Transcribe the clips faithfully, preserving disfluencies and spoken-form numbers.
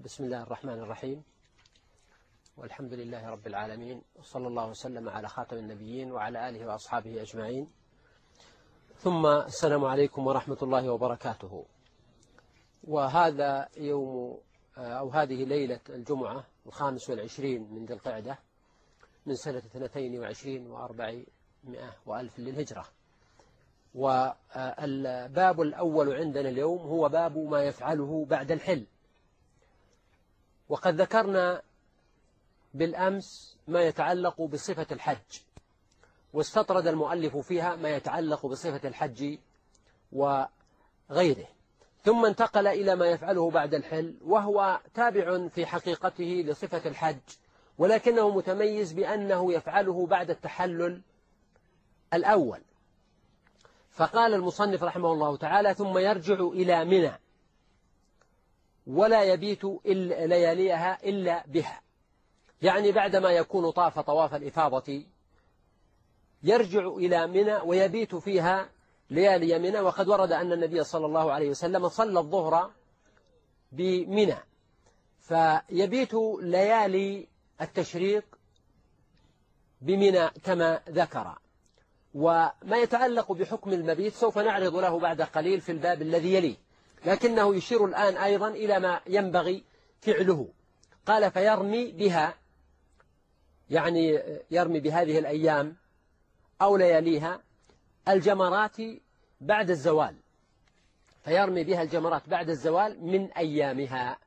بسم الله الرحمن الرحيم، والحمد لله رب العالمين، وصلى الله وسلم على خاتم النبيين وعلى آله وأصحابه أجمعين. ثم السلام عليكم ورحمة الله وبركاته. وهذا يوم أو هذه ليلة الجمعة الخامس والعشرين من ذي القعدة من سنة اثنتين وعشرين وأربعمائة وألف للهجرة. والباب الأول عندنا اليوم هو باب ما يفعله بعد الحل. وقد ذكرنا بالأمس ما يتعلق بصفة الحج، واستطرد المؤلف فيها ما يتعلق بصفة الحج وغيره، ثم انتقل إلى ما يفعله بعد الحل، وهو تابع في حقيقته لصفة الحج، ولكنه متميز بأنه يفعله بعد التحلل الأول. فقال المصنف رحمه الله تعالى: ثم يرجع إلى منى ولا يبيت إلا لياليها إلا بها، يعني بعدما يكون طاف طواف الإفاضة يرجع إلى منى ويبيت فيها ليالي منى. وقد ورد أن النبي صلى الله عليه وسلم صلى الظهر بمنى، فيبيت ليالي التشريق بمنى كما ذكر. وما يتعلق بحكم المبيت سوف نعرض له بعد قليل في الباب الذي يليه، لكنه يشير الآن أيضا إلى ما ينبغي فعله. قال: فيرمي بها، يعني يرمي بهذه الأيام أو لياليها الجمرات بعد الزوال، فيرمي بها الجمرات بعد الزوال من أيامها.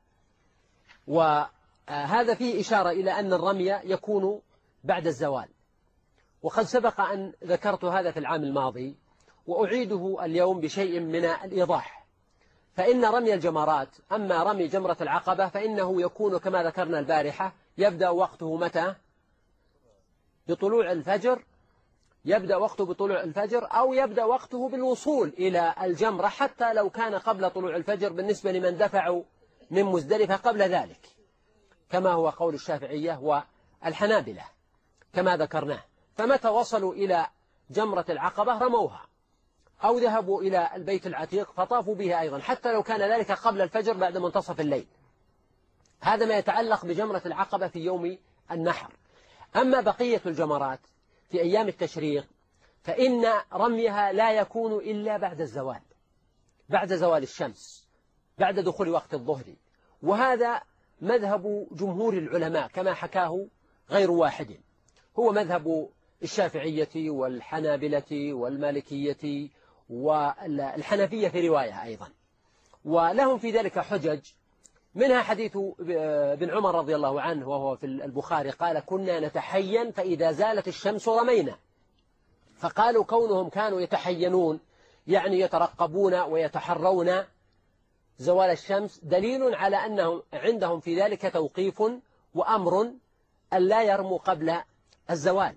وهذا فيه إشارة إلى أن الرمي يكون بعد الزوال، وقد سبق أن ذكرت هذا في العام الماضي، وأعيده اليوم بشيء من الإيضاح. فإن رمي الجمرات، أما رمي جمرة العقبة فإنه يكون كما ذكرنا البارحة يبدأ وقته متى؟ بطلوع الفجر، يبدأ وقته بطلوع الفجر، أو يبدأ وقته بالوصول إلى الجمرة، حتى لو كان قبل طلوع الفجر بالنسبة لمن دفعوا من مزدلفة قبل ذلك، كما هو قول الشافعية والحنابلة كما ذكرناه. فمتى وصلوا إلى جمرة العقبة رموها، أو ذهبوا إلى البيت العتيق فطافوا بها أيضا، حتى لو كان ذلك قبل الفجر بعد منتصف الليل. هذا ما يتعلق بجمرة العقبة في يوم النحر. أما بقية الجمرات في أيام التشريق فإن رميها لا يكون إلا بعد الزوال، بعد زوال الشمس، بعد دخول وقت الظهر. وهذا مذهب جمهور العلماء كما حكاه غير واحد، هو مذهب الشافعية والحنابلة والمالكية والحنفية في رواية أيضا، ولهم في ذلك حجج، منها حديث بن عمر رضي الله عنه وهو في البخاري قال: كنا نتحين فإذا زالت الشمس رمينا. فقالوا كونهم كانوا يتحينون يعني يترقبون ويتحرون زوال الشمس دليل على أنهم عندهم في ذلك توقيف وأمر أن لا يرموا قبل الزوال.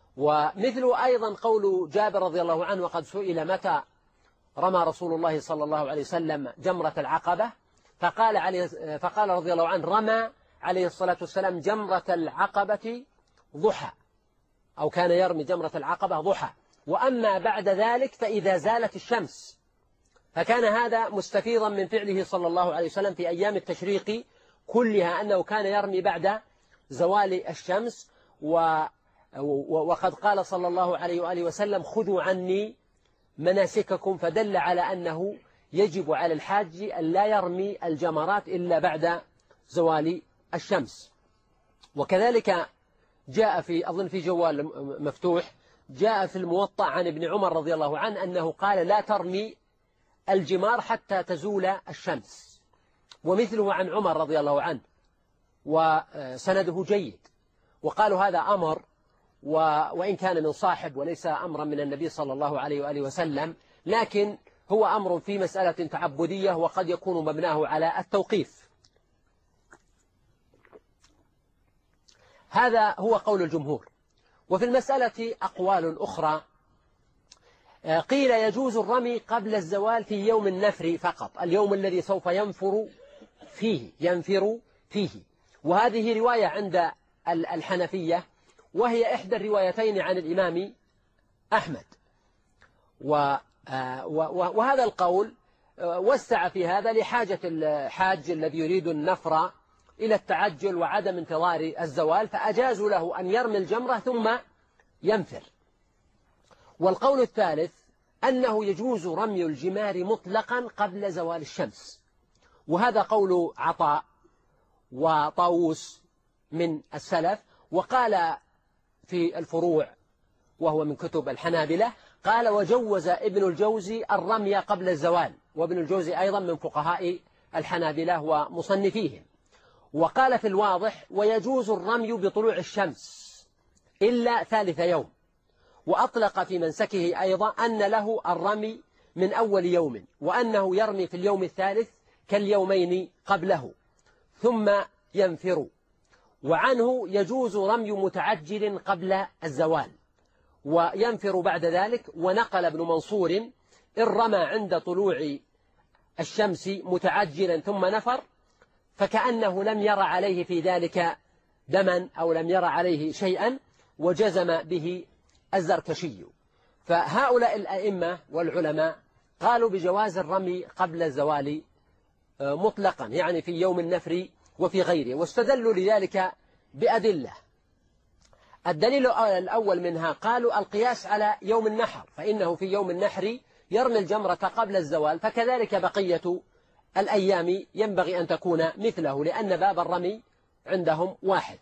ومثل أيضا قول جابر رضي الله عنه: وقد سئل متى رمى رسول الله صلى الله عليه وسلم جمرة العقبة، فقال, عليه فقال رضي الله عنه: رمى عليه الصلاة والسلام جمرة العقبة ضحى، أو كان يرمي جمرة العقبة ضحى، وأما بعد ذلك فإذا زالت الشمس. فكان هذا مستفيضا من فعله صلى الله عليه وسلم في أيام التشريق كلها، أنه كان يرمي بعد زوال الشمس. و وقد قال صلى الله عليه وآله وسلم: خذوا عني مناسككم، فدل على أنه يجب على الحاج أن لا يرمي الجمرات إلا بعد زوال الشمس. وكذلك جاء في أظن في جوال مفتوح، جاء في الموطأ عن ابن عمر رضي الله عنه أنه قال: لا ترمي الجمار حتى تزول الشمس، ومثله عن عمر رضي الله عنه، وسنده جيد. وقالوا هذا أمر، وإن كان من صاحب وليس أمرا من النبي صلى الله عليه وآله وسلم، لكن هو أمر في مسألة تعبدية، وقد يكون مبناه على التوقيف. هذا هو قول الجمهور. وفي المسألة أقوال أخرى، قيل يجوز الرمي قبل الزوال في يوم النفر فقط، اليوم الذي سوف ينفر فيه ينفر فيه. وهذه رواية عند الحنفية، وهي إحدى الروايتين عن الإمام أحمد. وهذا القول وسع في هذا لحاجة الحاج الذي يريد النفر إلى التعجل وعدم انتظار الزوال، فأجازوا له أن يرمي الجمرة ثم ينفر. والقول الثالث أنه يجوز رمي الجمار مطلقا قبل زوال الشمس، وهذا قول عطاء وطاووس من السلف. وقال في الفروع وهو من كتب الحنابلة، قال وجوز ابن الجوزي الرمي قبل الزوال، وابن الجوزي أيضا من فقهاء الحنابلة ومصنفيهم. وقال في الواضح ويجوز الرمي بطلوع الشمس إلا ثالث يوم، وأطلق في منسكه أيضا أن له الرمي من أول يوم، وأنه يرمي في اليوم الثالث كاليومين قبله ثم ينفر. وعنه يجوز رمي متعجل قبل الزوال وينفر بعد ذلك. ونقل ابن منصور إن رمى عند طلوع الشمس متعجلا ثم نفر فكأنه لم ير عليه في ذلك دما أو لم ير عليه شيئا، وجزم به الزركشي. فهؤلاء الأئمة والعلماء قالوا بجواز الرمي قبل الزوال مطلقا، يعني في يوم النفر وفي غيره، واستدلوا لذلك بأدلة. الدليل الأول منها قالوا القياس على يوم النحر، فإنه في يوم النحر يرمي الجمرة قبل الزوال، فكذلك بقية الأيام ينبغي أن تكون مثله، لأن باب الرمي عندهم واحد.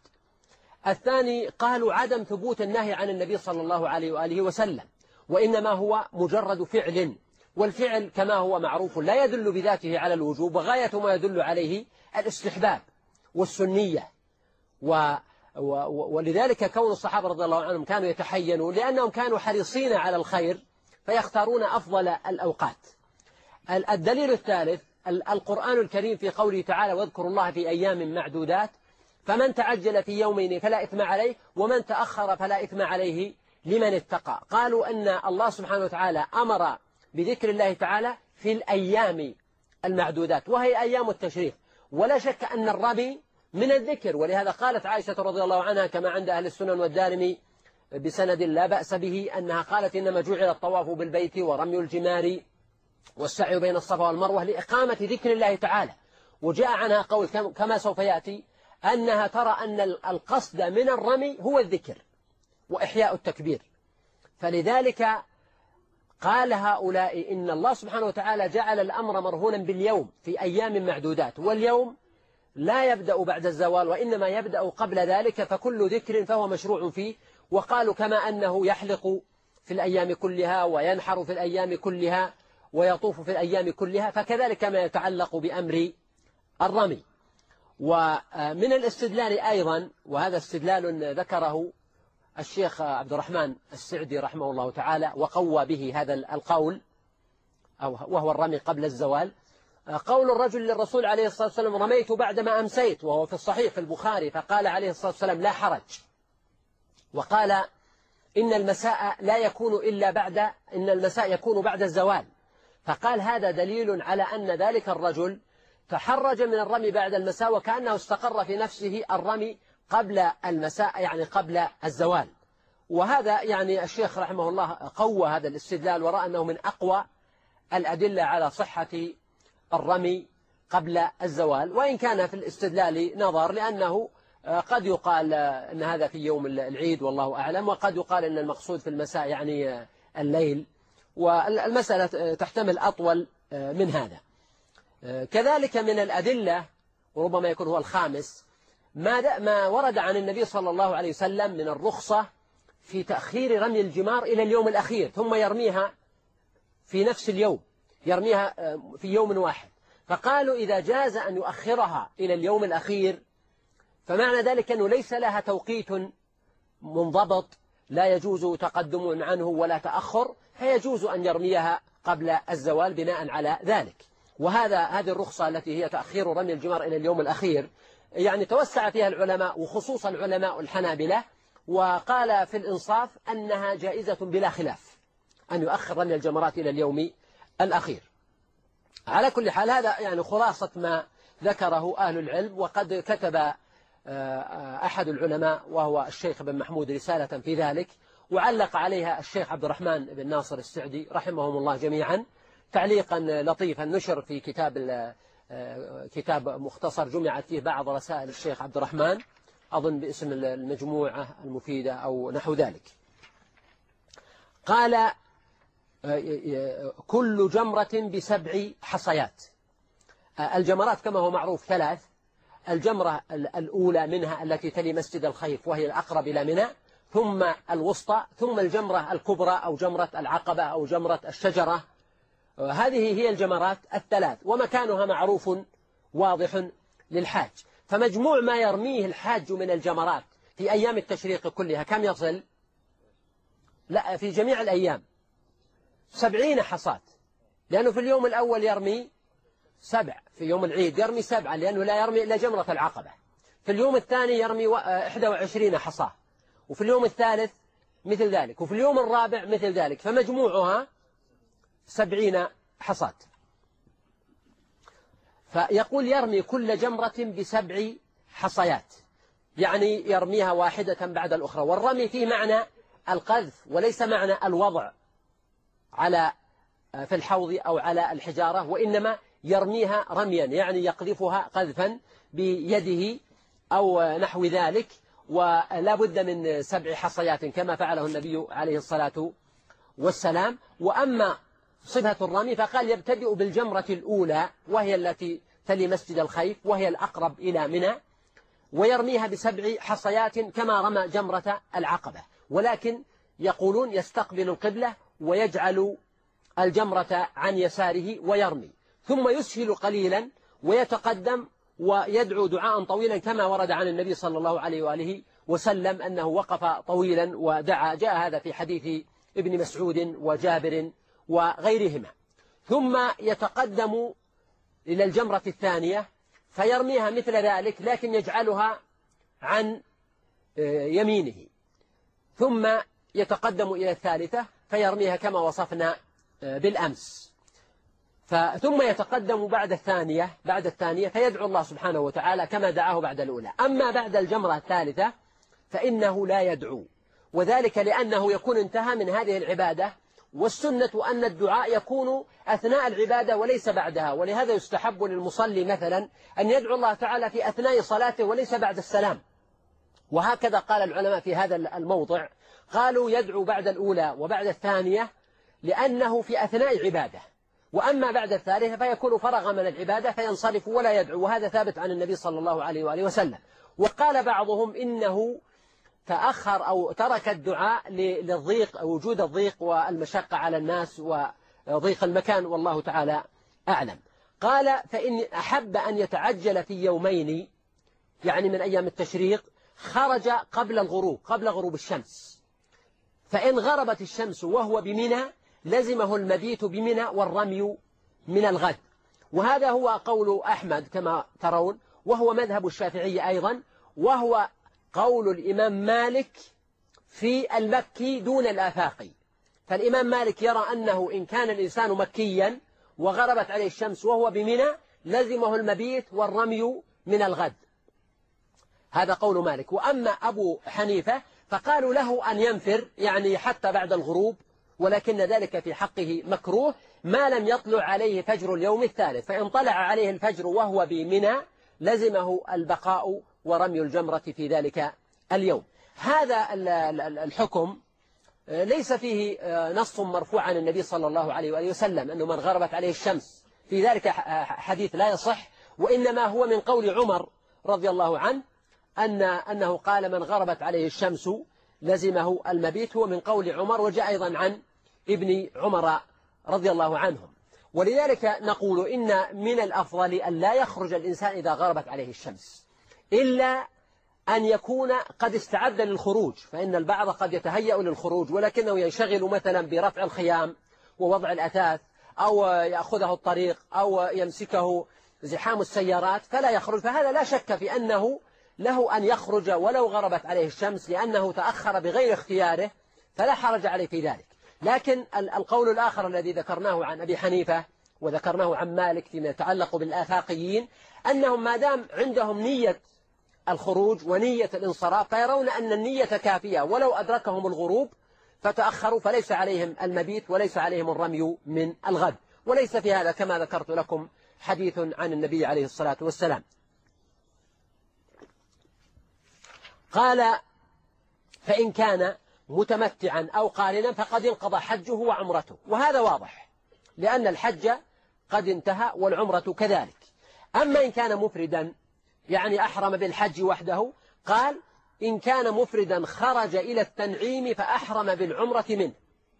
الثاني قالوا عدم ثبوت النهي عن النبي صلى الله عليه وآله وسلم، وإنما هو مجرد فعل، والفعل كما هو معروف لا يدل بذاته على الوجوب، وغاية ما يدل عليه الاستحباب والسنية. و ولذلك كون الصحابة رضي الله عنهم كانوا يتحينون لأنهم كانوا حريصين على الخير فيختارون أفضل الأوقات. الدليل الثالث القرآن الكريم في قوله تعالى واذكروا الله في أيام معدودات، فمن تعجل في يومين فلا إثم عليه ومن تأخر فلا إثم عليه لمن اتقى. قالوا أن الله سبحانه وتعالى أمر بذكر الله تعالى في الأيام المعدودات، وهي أيام التشريق، ولا شك أن الرمي من الذكر. ولهذا قالت عائشة رضي الله عنها كما عند أهل السنن والدارمي بسند لا بأس به أنها قالت إنما جعل الطواف بالبيت ورمي الجمار والسعي بين الصفا والمروة لإقامة ذكر الله تعالى. وجاء عنها قول كما سوف يأتي أنها ترى أن القصد من الرمي هو الذكر وإحياء التكبير. فلذلك قال هؤلاء إن الله سبحانه وتعالى جعل الأمر مرهونا باليوم في أيام معدودات، واليوم لا يبدأ بعد الزوال وإنما يبدأ قبل ذلك، فكل ذكر فهو مشروع فيه. وقالوا كما أنه يحلق في الأيام كلها وينحر في الأيام كلها ويطوف في الأيام كلها، فكذلك ما يتعلق بأمر الرمي. ومن الاستدلال أيضا، وهذا استدلال ذكره الشيخ عبد الرحمن السعدي رحمه الله تعالى وقوى به هذا القول وهو الرمي قبل الزوال، قول الرجل للرسول عليه الصلاة والسلام رميت بعدما أمسيت، وهو في الصحيح في البخاري، فقال عليه الصلاة والسلام لا حرج، وقال إن المساء لا يكون إلا بعد إن المساء يكون بعد الزوال، فقال هذا دليل على أن ذلك الرجل تحرج من الرمي بعد المساء، وكأنه استقر في نفسه الرمي قبل المساء يعني قبل الزوال. وهذا يعني الشيخ رحمه الله قوى هذا الاستدلال ورأى أنه من أقوى الأدلة على صحة الرمي قبل الزوال، وإن كان في الاستدلال نظر، لأنه قد يقال أن هذا في يوم العيد والله أعلم، وقد يقال أن المقصود في المساء يعني الليل، والمسألة تحتمل أطول من هذا. كذلك من الأدلة وربما يكون هو الخامس ما ما ورد عن النبي صلى الله عليه وسلم من الرخصة في تأخير رمي الجمار إلى اليوم الأخير ثم يرميها في نفس اليوم، يرميها في يوم واحد. فقالوا إذا جاز أن يؤخرها إلى اليوم الأخير فمعنى ذلك أنه ليس لها توقيت منضبط، لا يجوز تقدم عنه ولا تأخر، فيجوز أن يرميها قبل الزوال بناء على ذلك. وهذا هذه الرخصة التي هي تأخير رمي الجمار إلى اليوم الأخير يعني توسع فيها العلماء وخصوصا العلماء الحنابلة، وقال في الإنصاف أنها جائزة بلا خلاف أن يؤخر رمي الجمرات إلى اليوم الأخير. على كل حال هذا يعني خلاصة ما ذكره أهل العلم، وقد كتب أحد العلماء وهو الشيخ بن محمود رسالة في ذلك، وعلق عليها الشيخ عبد الرحمن بن ناصر السعدي رحمهم الله جميعا تعليقا لطيفا نشر في كتاب كتاب مختصر جمعت فيه بعض رسائل الشيخ عبد الرحمن، أظن باسم المجموعة المفيدة أو نحو ذلك. قال كل جمرة بسبع حصيات. الجمرات كما هو معروف ثلاث: الجمرة الأولى منها التي تلي مسجد الخيف وهي الأقرب إلى منى، ثم الوسطى، ثم الجمرة الكبرى أو جمرة العقبة أو جمرة الشجرة. هذه هي الجمرات الثلاث، ومكانها معروف واضح للحاج. فمجموع ما يرميه الحاج من الجمرات في أيام التشريق كلها كم يصل؟ لا، في جميع الأيام سبعين حصاة، لأنه في اليوم الأول يرمي سبع، في يوم العيد يرمي سبعة لأنه لا يرمي إلا جمرة العقبة، في اليوم الثاني يرمي إحدى وعشرين حصاة، وفي اليوم الثالث مثل ذلك، وفي اليوم الرابع مثل ذلك، فمجموعها سبعين حصاة. فيقول يرمي كل جمرة بسبع حصيات، يعني يرميها واحدة بعد الأخرى. والرمي فيه معنى القذف وليس معنى الوضع على في الحوض أو على الحجارة، وإنما يرميها رميا، يعني يقذفها قذفا بيده أو نحو ذلك. ولا بد من سبع حصيات كما فعله النبي عليه الصلاة والسلام. وأما صفة الرمي فقال يبتدئ بالجمرة الأولى وهي التي تلي مسجد الخيف وهي الأقرب إلى منى، ويرميها بسبع حصيات كما رمى جمرة العقبة، ولكن يقولون يستقبل القبلة ويجعل الجمرة عن يساره ويرمي، ثم يسهل قليلا ويتقدم ويدعو دعاء طويلا كما ورد عن النبي صلى الله عليه وآله وسلم أنه وقف طويلا ودعا، جاء هذا في حديث ابن مسعود وجابر وغيرهما. ثم يتقدم إلى الجمرة الثانية فيرميها مثل ذلك لكن يجعلها عن يمينه، ثم يتقدم إلى الثالثة فيرميها كما وصفنا بالأمس، ثم يتقدم بعد الثانية بعد الثانية فيدعو الله سبحانه وتعالى كما دعاه بعد الأولى. أما بعد الجمرة الثالثة فإنه لا يدعو، وذلك لأنه يكون انتهى من هذه العبادة، والسنة أن الدعاء يكون أثناء العبادة وليس بعدها. ولهذا يستحب للمصلي مثلا أن يدعو الله تعالى في أثناء صلاته وليس بعد السلام. وهكذا قال العلماء في هذا الموضع، قالوا يدعو بعد الأولى وبعد الثانية لأنه في أثناء عبادة، وأما بعد الثالثة فيكون فرغ من العبادة فينصرف ولا يدعو، وهذا ثابت عن النبي صلى الله عليه وآله وسلم. وقال بعضهم إنه تأخر أو ترك الدعاء للضيق، وجود الضيق والمشقة على الناس وضيق المكان، والله تعالى أعلم. قال فإن أحب أن يتعجل في يومين، يعني من أيام التشريق، خرج قبل الغروب قبل غروب الشمس، فإن غربت الشمس وهو بمنى لزمه المبيت بمنى والرمي من الغد. وهذا هو قول أحمد كما ترون، وهو مذهب الشافعي أيضا، وهو قول الإمام مالك في المكي دون الآفاقي. فالإمام مالك يرى أنه إن كان الإنسان مكيا وغربت عليه الشمس وهو بمنى لزمه المبيت والرمي من الغد، هذا قول مالك. وأما أبو حنيفة فقالوا له أن ينفر، يعني حتى بعد الغروب، ولكن ذلك في حقه مكروه ما لم يطلع عليه فجر اليوم الثالث، فإن طلع عليه الفجر وهو بمنى لزمه البقاء ورمي الجمرة في ذلك اليوم. هذا الحكم ليس فيه نص مرفوع عن النبي صلى الله عليه وآله وسلم أنه من غربت عليه الشمس، في ذلك حديث لا يصح، وإنما هو من قول عمر رضي الله عنه أن أنه قال من غربت عليه الشمس لزمه المبيت، هو من قول عمر، وجاء أيضا عن ابن عمر رضي الله عنهم. ولذلك نقول إن من الأفضل أن لا يخرج الإنسان إذا غربت عليه الشمس إلا أن يكون قد استعد للخروج، فإن البعض قد يتهيأ للخروج ولكنه ينشغل مثلا برفع الخيام ووضع الأثاث، أو يأخذه الطريق أو يمسكه زحام السيارات فلا يخرج، فهذا لا شك في أنه له أن يخرج ولو غربت عليه الشمس لأنه تأخر بغير اختياره، فلا حرج عليه في ذلك. لكن القول الآخر الذي ذكرناه عن أبي حنيفة وذكرناه عن مالك فيما يتعلق بالآفاقيين، أنهم ما دام عندهم نية الخروج ونية الانصراف فيرون أن النية كافية، ولو أدركهم الغروب فتأخروا فليس عليهم المبيت وليس عليهم الرمي من الغد. وليس في هذا كما ذكرت لكم حديث عن النبي عليه الصلاة والسلام. قال فإن كان متمتعا أو قارنا فقد انقضى حجه وعمرته، وهذا واضح لأن الحج قد انتهى والعمرة كذلك. أما إن كان مفردا يعني أحرم بالحج وحده، قال إن كان مفردا خرج إلى التنعيم فأحرم بالعمرة منه.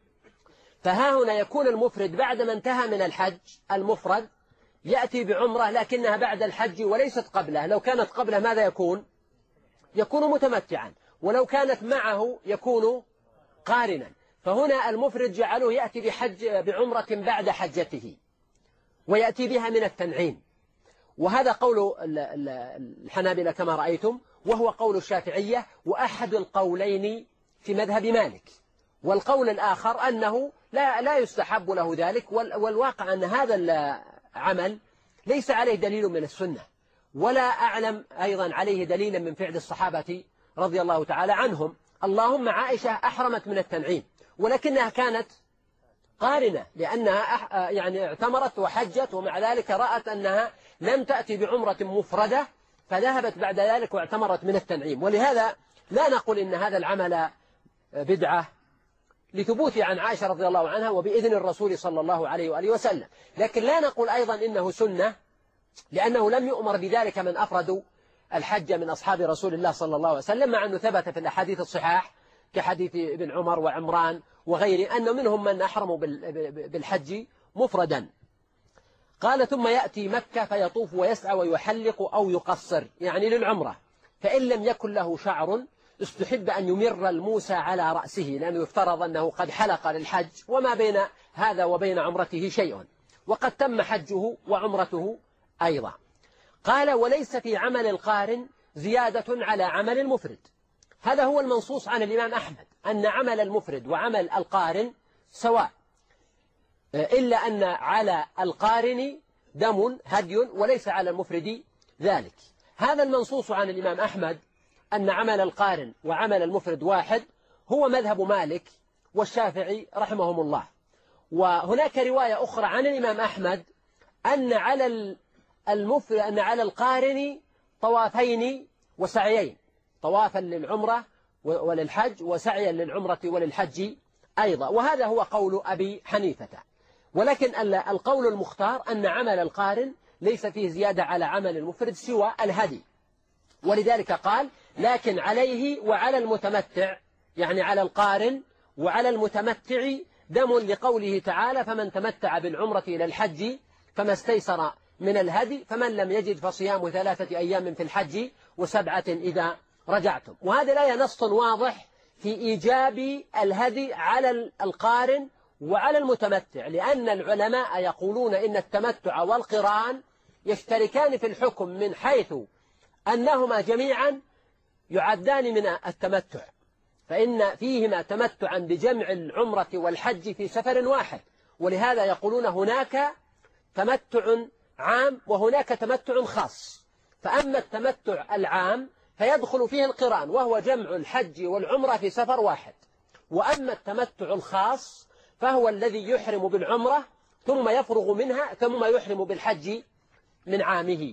فها هنا يكون المفرد بعدما انتهى من الحج المفرد يأتي بعمرة لكنها بعد الحج وليست قبله. لو كانت قبله ماذا يكون؟ يكون متمتعا، ولو كانت معه يكون قارنا. فهنا المفرد جعله يأتي بحج بعمرة بعد حجته ويأتي بها من التنعيم، وهذا قول الحنابلة كما رأيتم، وهو قول الشافعية وأحد القولين في مذهب مالك. والقول الآخر أنه لا لا يستحب له ذلك، والواقع أن هذا العمل ليس عليه دليل من السنة، ولا أعلم أيضا عليه دليلا من فعل الصحابة رضي الله تعالى عنهم. اللهم عائشة أحرمت من التنعيم ولكنها كانت قارنة لأنها يعني اعتمرت وحجت، ومع ذلك رأت أنها لم تأتي بعمرة مفردة فذهبت بعد ذلك واعتمرت من التنعيم. ولهذا لا نقول إن هذا العمل بدعة لثبوت عن عائشة رضي الله عنها وبإذن الرسول صلى الله عليه وآله وسلم، لكن لا نقول أيضا إنه سنة لأنه لم يؤمر بذلك من أفردوا الحج من أصحاب رسول الله صلى الله عليه وسلم، مع أنه ثبت في الأحاديث الصحاح كحديث ابن عمر وعمران وغيره أن منهم من أحرموا بالحج مفردا. قال ثم يأتي مكة فيطوف ويسعى ويحلق أو يقصر يعني للعمرة، فإن لم يكن له شعر استحب أن يمر الموسى على رأسه، لأنه يفترض أنه قد حلق للحج وما بين هذا وبين عمرته شيء، وقد تم حجه وعمرته أيضا. قال وليس في عمل القارن زيادة على عمل المفرد. هذا هو المنصوص عن الإمام أحمد أن عمل المفرد وعمل القارن سواء، إلا أن على القارن دم هدي وليس على المفرد ذلك. هذا المنصوص عن الإمام أحمد أن عمل القارن وعمل المفرد واحد هو مذهب مالك والشافعي رحمهم الله. وهناك رواية أخرى عن الإمام أحمد أن على المفرد أن على القارن طوافين وسعيين، طوافا للعمرة وللحج وسعيا للعمرة وللحج أيضا، وهذا هو قول أبي حنيفة. ولكن القول المختار أن عمل القارن ليس فيه زيادة على عمل المفرد سوى الهدي، ولذلك قال لكن عليه وعلى المتمتع، يعني على القارن وعلى المتمتع دم، لقوله تعالى فمن تمتع بالعمرة إلى الحج فما استيسر من الهدي فمن لم يجد فصيام ثلاثة أيام في الحج وسبعة إذا رجعتم. وهذا لا نص واضح في إيجاب الهدي على القارن وعلى المتمتع، لأن العلماء يقولون إن التمتع والقران يشتركان في الحكم من حيث أنهما جميعا يعدان من التمتع، فإن فيهما تمتعا بجمع العمرة والحج في سفر واحد، ولهذا يقولون هناك تمتع عام وهناك تمتع خاص. فأما التمتع العام فيدخل فيه القران وهو جمع الحج والعمرة في سفر واحد، وأما التمتع الخاص فهو الذي يحرم بالعمرة ثم يفرغ منها ثم يحرم بالحج من عامه.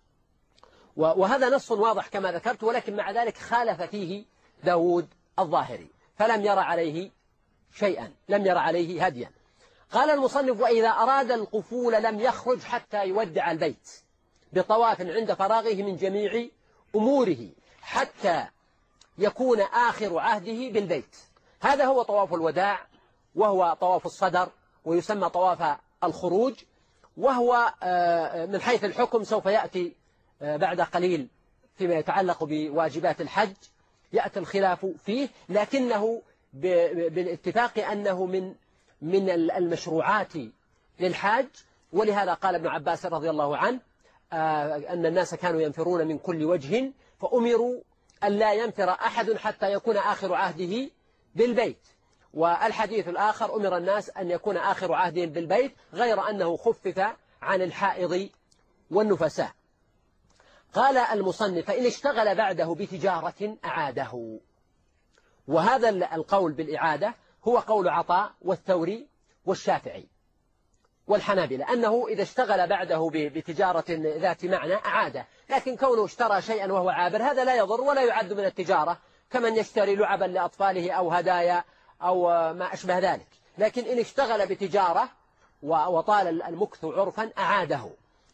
وهذا نص واضح كما ذكرت، ولكن مع ذلك خالف فيه داود الظاهري فلم يرى عليه شيئا، لم يرى عليه هديا. قال المصنف وإذا أراد القفول لم يخرج حتى يودع البيت بطواف عند فراغه من جميع أموره حتى يكون آخر عهده بالبيت. هذا هو طواف الوداع، وهو طواف الصدر ويسمى طواف الخروج، وهو من حيث الحكم سوف يأتي بعد قليل فيما يتعلق بواجبات الحج، يأتي الخلاف فيه، لكنه بالاتفاق أنه من من المشروعات للحاج. ولهذا قال ابن عباس رضي الله عنه أن الناس كانوا ينفرون من كل وجه فأمروا أن لا ينفر أحد حتى يكون آخر عهده بالبيت. والحديث الآخر أمر الناس أن يكون آخر عهدهم بالبيت، غير أنه خفف عن الحائض والنفساء. قال المصنف فإن اشتغل بعده بتجارة أعاده. وهذا القول بالإعادة هو قول عطاء والثوري والشافعي، والحنابلة أنه إذا اشتغل بعده بتجارة ذات معنى أعاده، لكن كونه اشترى شيئا وهو عابر هذا لا يضر ولا يعد من التجارة كمن يشتري لعبا لأطفاله أو هدايا أو ما أشبه ذلك. لكن إن اشتغل بتجارة وطال المكث عرفا أعاده.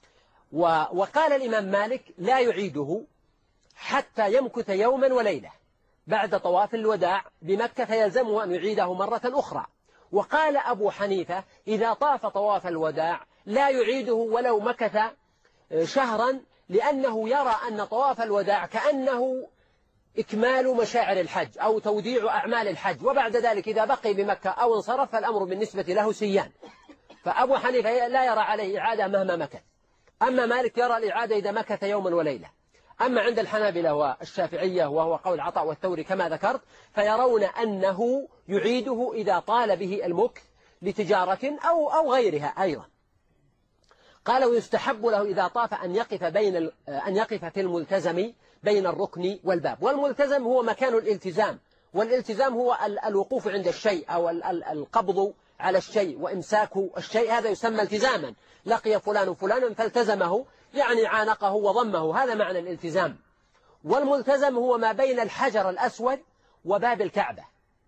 وقال الإمام مالك لا يعيده حتى يمكث يوما وليلة بعد طواف الوداع بمكة فيلزمه أن يعيده مرة أخرى. وقال أبو حنيفة إذا طاف طواف الوداع لا يعيده ولو مكث شهرا، لأنه يرى أن طواف الوداع كأنه إكمال مشاعر الحج أو توديع أعمال الحج، وبعد ذلك إذا بقي بمكة أو انصرف فالأمر بالنسبة له سيان. فأبو حنيفة لا يرى عليه إعادة مهما مكث. أما مالك يرى الإعادة إذا مكث يوما وليلة. أما عند الحنابلة والشافعية وهو قول عطاء والثوري كما ذكرت فيرون أنه يعيده إذا طال به المكث لتجارة أو أو غيرها أيضا. قال ويستحب له إذا طاف أن يقف بين أن يقف في الملتزم بين الركن والباب. والملتزم هو مكان الالتزام، والالتزام هو الوقوف عند الشيء أو القبض على الشيء وإمساك الشيء، هذا يسمى التزاما. لقي فلان فلانا فالتزمه يعني عانقه وضمه، هذا معنى الالتزام. والملتزم هو ما بين الحجر الأسود وباب الكعبة،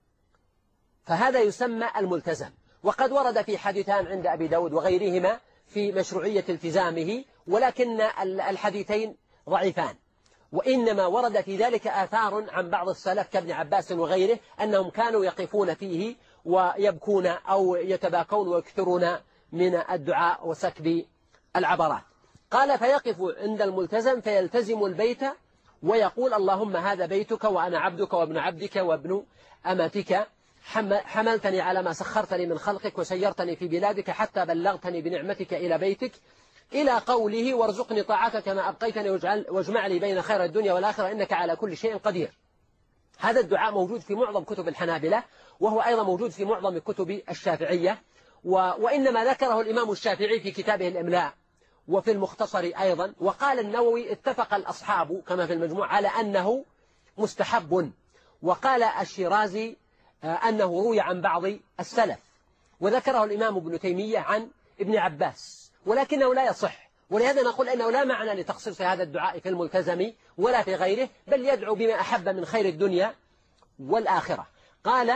فهذا يسمى الملتزم. وقد ورد في حديثان عند أبي داود وغيرهما في مشروعية التزامه، ولكن الحديثين ضعيفان. وإنما ورد في ذلك آثار عن بعض السلف كابن عباس وغيره أنهم كانوا يقفون فيه ويبكون أو يتباكون ويكثرون من الدعاء وسكب العبرات. قال فيقف عند الملتزم فيلتزم البيت ويقول اللهم هذا بيتك وأنا عبدك وابن عبدك وابن أمتك، حملتني على ما سخرتني من خلقك وسيرتني في بلادك حتى بلغتني بنعمتك إلى بيتك، إلى قوله وارزقني طاعتك ما أبقيتني واجمع لي بين خير الدنيا والآخرة إنك على كل شيء قدير. هذا الدعاء موجود في معظم كتب الحنابلة، وهو أيضا موجود في معظم كتب الشافعية، وإنما ذكره الإمام الشافعي في كتابه الإملاء وفي المختصر أيضا. وقال النووي اتفق الأصحاب كما في المجموع على أنه مستحب. وقال الشيرازي أنه روي عن بعض السلف، وذكره الإمام ابن تيمية عن ابن عباس، ولكنه لا يصح. ولهذا نقول أنه لا معنى لتخصيص هذا الدعاء في الملتزم ولا في غيره، بل يدعو بما أحب من خير الدنيا والآخرة. قال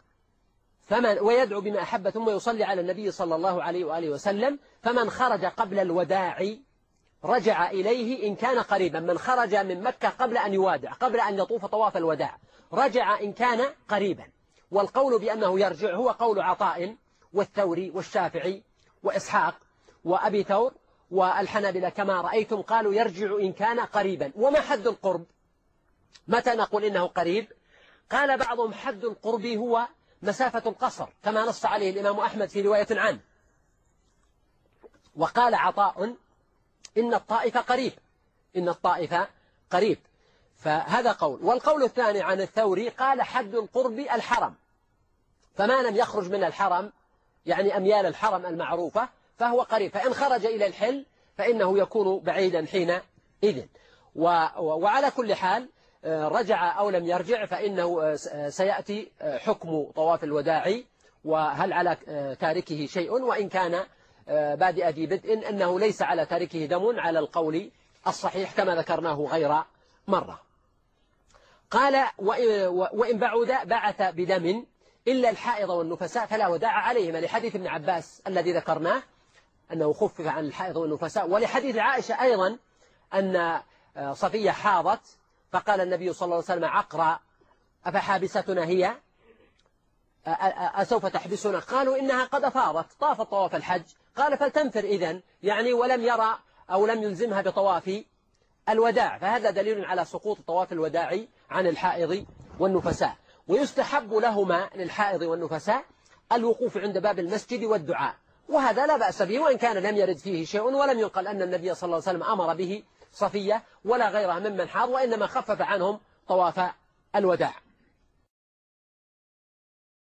فمن ويدعو بما أحب ثم يصلي على النبي صلى الله عليه وآله وسلم. فمن خرج قبل الوداع رجع إليه إن كان قريبا. من خرج من مكة قبل أن يوادع، قبل أن يطوف طواف الوداع، رجع إن كان قريبا. والقول بأنه يرجع هو قول عطاء والثوري والشافعي وإسحاق وأبي ثور والحنابلة كما رأيتم قالوا يرجع إن كان قريبا. وما حد القرب؟ متى نقول إنه قريب؟ قال بعضهم حد القرب هو مسافة القصر كما نص عليه الإمام أحمد في رواية عنه. وقال عطاء إن الطائف قريب، إن الطائف قريب. فهذا قول. والقول الثاني عن الثوري قال حد القرب الحرم، فما لم يخرج من الحرم يعني أميال الحرم المعروفة فهو قريب، فإن خرج إلى الحل فإنه يكون بعيدا حينئذ. وعلى كل حال رجع أو لم يرجع فإنه سيأتي حكم طواف الوداع وهل على تاركه شيء، وإن كان بادئ ذي بدء أنه ليس على تاركه دم على القول الصحيح كما ذكرناه غير مرة. قال وإن بعد بعث بدم إلا الحائض والنفساء فلا وداع عليهما، لحديث ابن عباس الذي ذكرناه أنه خفف عن الحائض والنفساء، ولحديث عائشة أيضا أن صفية حاضت فقال النبي صلى الله عليه وسلم عقرى أفحابستنا هي أسوف تحبسنا؟ قالوا إنها قد أفاضت طافت طواف الحج. قال فلتنفر إذن يعني ولم يرى أو لم يلزمها بطواف الوداع، فهذا دليل على سقوط طواف الوداع عن الحائض والنفساء. ويستحب لهما للحائض والنفساء الوقوف عند باب المسجد والدعاء، وهذا لا بأس به وإن كان لم يرد فيه شيء، ولم ينقل أن النبي صلى الله عليه وسلم أمر به صفية ولا غيرها ممن حاض، وإنما خفف عنهم طواف الوداع.